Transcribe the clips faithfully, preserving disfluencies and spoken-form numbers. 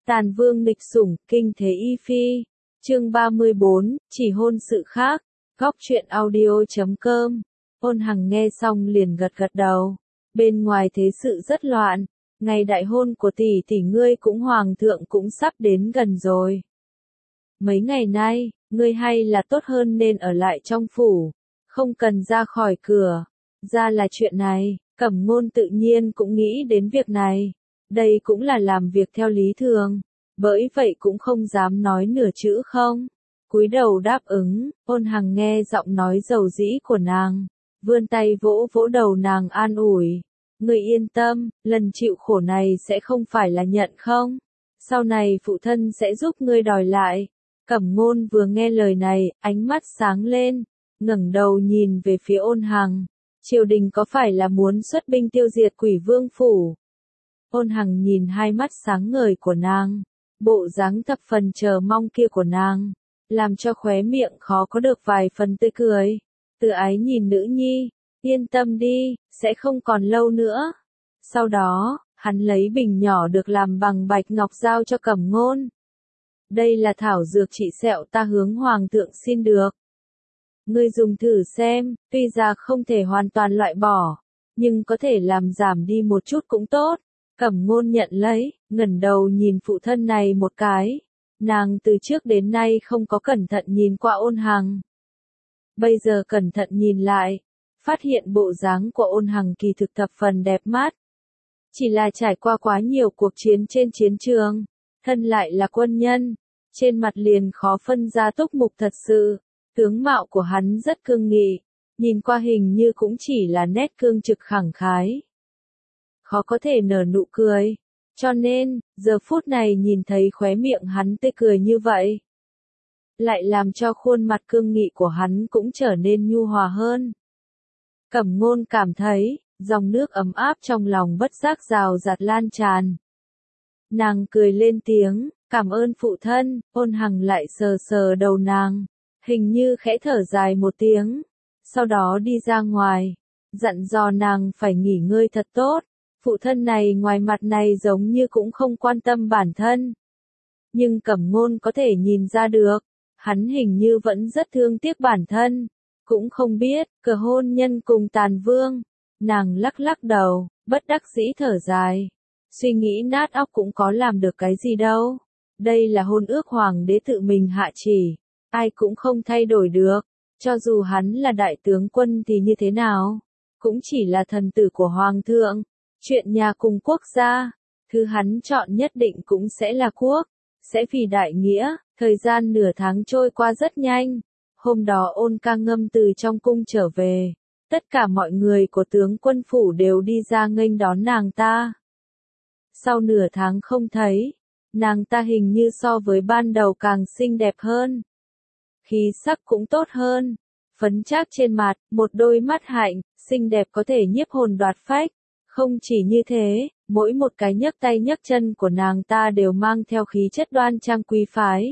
Tàn vương nghịch sủng, kinh thế y phi. Chương ba mươi bốn, chỉ hôn sự khác. Góc truyện audio chấm com. Ôn Hằng nghe xong liền gật gật đầu. Bên ngoài thế sự rất loạn, ngày đại hôn của tỷ tỷ ngươi cũng hoàng thượng cũng sắp đến gần rồi. Mấy ngày nay, ngươi hay là tốt hơn nên ở lại trong phủ, không cần ra khỏi cửa. Ra là chuyện này, Cẩm Ngôn tự nhiên cũng nghĩ đến việc này. Đây cũng là làm việc theo lý thường, bởi vậy cũng không dám nói nửa chữ không. Cúi đầu đáp ứng. Ôn Hằng nghe giọng nói dầu dĩ của nàng, vươn tay vỗ vỗ đầu nàng an ủi. Ngươi yên tâm, lần chịu khổ này sẽ không phải là nhận không. Sau này phụ thân sẽ giúp ngươi đòi lại. Cẩm Ngôn vừa nghe lời này, ánh mắt sáng lên, ngẩng đầu nhìn về phía Ôn Hằng. Triều đình có phải là muốn xuất binh tiêu diệt Quỷ Vương phủ? Ôn Hằng nhìn hai mắt sáng ngời của nàng, bộ dáng thập phần chờ mong kia của nàng, làm cho khóe miệng khó có được vài phần tươi cười. Từ ái nhìn nữ nhi, yên tâm đi, sẽ không còn lâu nữa. Sau đó, hắn lấy bình nhỏ được làm bằng bạch ngọc giao cho Cẩm Ngôn. Đây là thảo dược trị sẹo ta hướng hoàng thượng xin được. Ngươi dùng thử xem, tuy ra không thể hoàn toàn loại bỏ, nhưng có thể làm giảm đi một chút cũng tốt. Cẩm Ngôn nhận lấy, ngẩng đầu nhìn phụ thân này một cái. Nàng từ trước đến nay không có cẩn thận nhìn qua Ôn Hằng. Bây giờ cẩn thận nhìn lại, phát hiện bộ dáng của Ôn Hằng kỳ thực thập phần đẹp mắt. Chỉ là trải qua quá nhiều cuộc chiến trên chiến trường, thân lại là quân nhân, trên mặt liền khó phân ra túc mục thật sự. Tướng mạo của hắn rất cương nghị, nhìn qua hình như cũng chỉ là nét cương trực khẳng khái. Khó có thể nở nụ cười, cho nên, giờ phút này nhìn thấy khóe miệng hắn tươi cười như vậy, lại làm cho khuôn mặt cương nghị của hắn cũng trở nên nhu hòa hơn. Cẩm Ngôn cảm thấy, dòng nước ấm áp trong lòng bất giác rào rạt lan tràn. Nàng cười lên tiếng, cảm ơn phụ thân. Ôn Hằng lại sờ sờ đầu nàng, hình như khẽ thở dài một tiếng, sau đó đi ra ngoài, dặn dò nàng phải nghỉ ngơi thật tốt. Phụ thân này ngoài mặt này giống như cũng không quan tâm bản thân, nhưng Cẩm Ngôn có thể nhìn ra được, hắn hình như vẫn rất thương tiếc bản thân. Cũng không biết, cờ hôn nhân cùng Tàn Vương. Nàng lắc lắc đầu, bất đắc dĩ thở dài. Suy nghĩ nát óc cũng có làm được cái gì đâu. Đây là hôn ước hoàng đế tự mình hạ chỉ, ai cũng không thay đổi được. Cho dù hắn là đại tướng quân thì như thế nào, cũng chỉ là thần tử của hoàng thượng. Chuyện nhà cùng quốc gia, thứ hắn chọn nhất định cũng sẽ là quốc, sẽ vì đại nghĩa. Thời gian nửa tháng trôi qua rất nhanh. Hôm đó Ôn Ca Ngâm từ trong cung trở về, tất cả mọi người của tướng quân phủ đều đi ra nghênh đón nàng ta. Sau nửa tháng không thấy, nàng ta hình như so với ban đầu càng xinh đẹp hơn, khí sắc cũng tốt hơn, phấn trác trên mặt, một đôi mắt hạnh, xinh đẹp có thể nhiếp hồn đoạt phách. Không chỉ như thế, mỗi một cái nhấc tay nhấc chân của nàng ta đều mang theo khí chất đoan trang quý phái,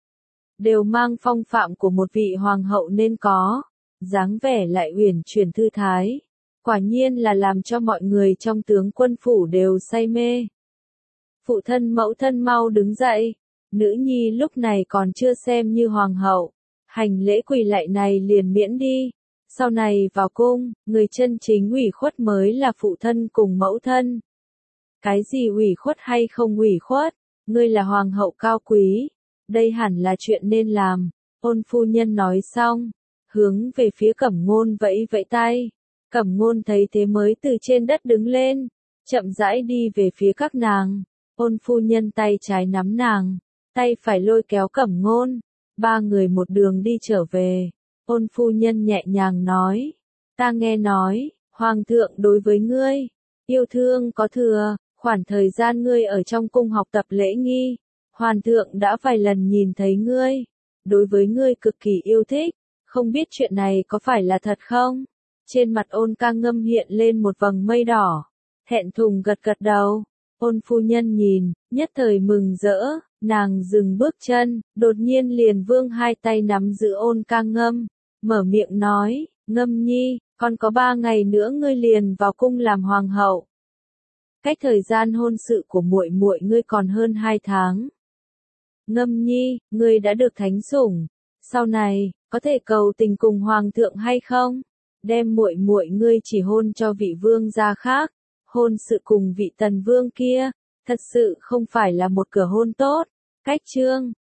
đều mang phong phạm của một vị hoàng hậu nên có, dáng vẻ lại uyển chuyển thư thái, quả nhiên là làm cho mọi người trong tướng quân phủ đều say mê. Phụ thân mẫu thân mau đứng dậy, nữ nhi lúc này còn chưa xem như hoàng hậu, hành lễ quỳ lạy này liền miễn đi. Sau này vào cung, người chân chính ủy khuất mới là phụ thân cùng mẫu thân. Cái gì ủy khuất hay không ủy khuất, ngươi là hoàng hậu cao quý, đây hẳn là chuyện nên làm. Ôn phu nhân nói xong, hướng về phía Cẩm Ngôn vẫy vẫy tay. Cẩm Ngôn thấy thế mới từ trên đất đứng lên, chậm rãi đi về phía các nàng. Ôn phu nhân tay trái nắm nàng, tay phải lôi kéo Cẩm Ngôn, ba người một đường đi trở về. Ôn phu nhân nhẹ nhàng nói, ta nghe nói, hoàng thượng đối với ngươi, yêu thương có thừa. Khoảng thời gian ngươi ở trong cung học tập lễ nghi, hoàng thượng đã vài lần nhìn thấy ngươi, đối với ngươi cực kỳ yêu thích, không biết chuyện này có phải là thật không? Trên mặt Ôn Ca Ngâm hiện lên một vầng mây đỏ, thẹn thùng gật gật đầu. Ôn phu nhân nhìn, nhất thời mừng rỡ, nàng dừng bước chân, đột nhiên liền vươn hai tay nắm giữ Ôn Ca Ngâm, mở miệng nói, Ngâm nhi, còn có ba ngày nữa ngươi liền vào cung làm hoàng hậu. cách thời gian hôn sự của muội muội ngươi còn hơn hai tháng. Ngâm Nhi, ngươi đã được thánh sủng, sau này có thể cầu tình cùng hoàng thượng hay không? Đem muội muội ngươi chỉ hôn cho vị vương gia khác, hôn sự cùng vị tần vương kia, thật sự không phải là một cửa hôn tốt. Cách chương